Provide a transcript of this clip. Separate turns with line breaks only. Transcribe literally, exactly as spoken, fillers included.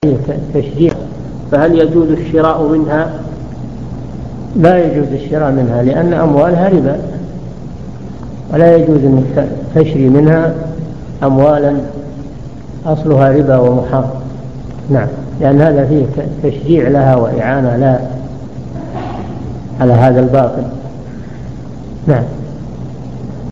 فيه تشجيع.
فهل يجوز الشراء منها؟
لا يجوز الشراء منها لأن أموالها ربا، ولا يجوز أن تشري منها أموالا أصلها ربا ومحرم. نعم، لأن هذا فيه تشجيع لها وإعانة لها على هذا الباطل. نعم.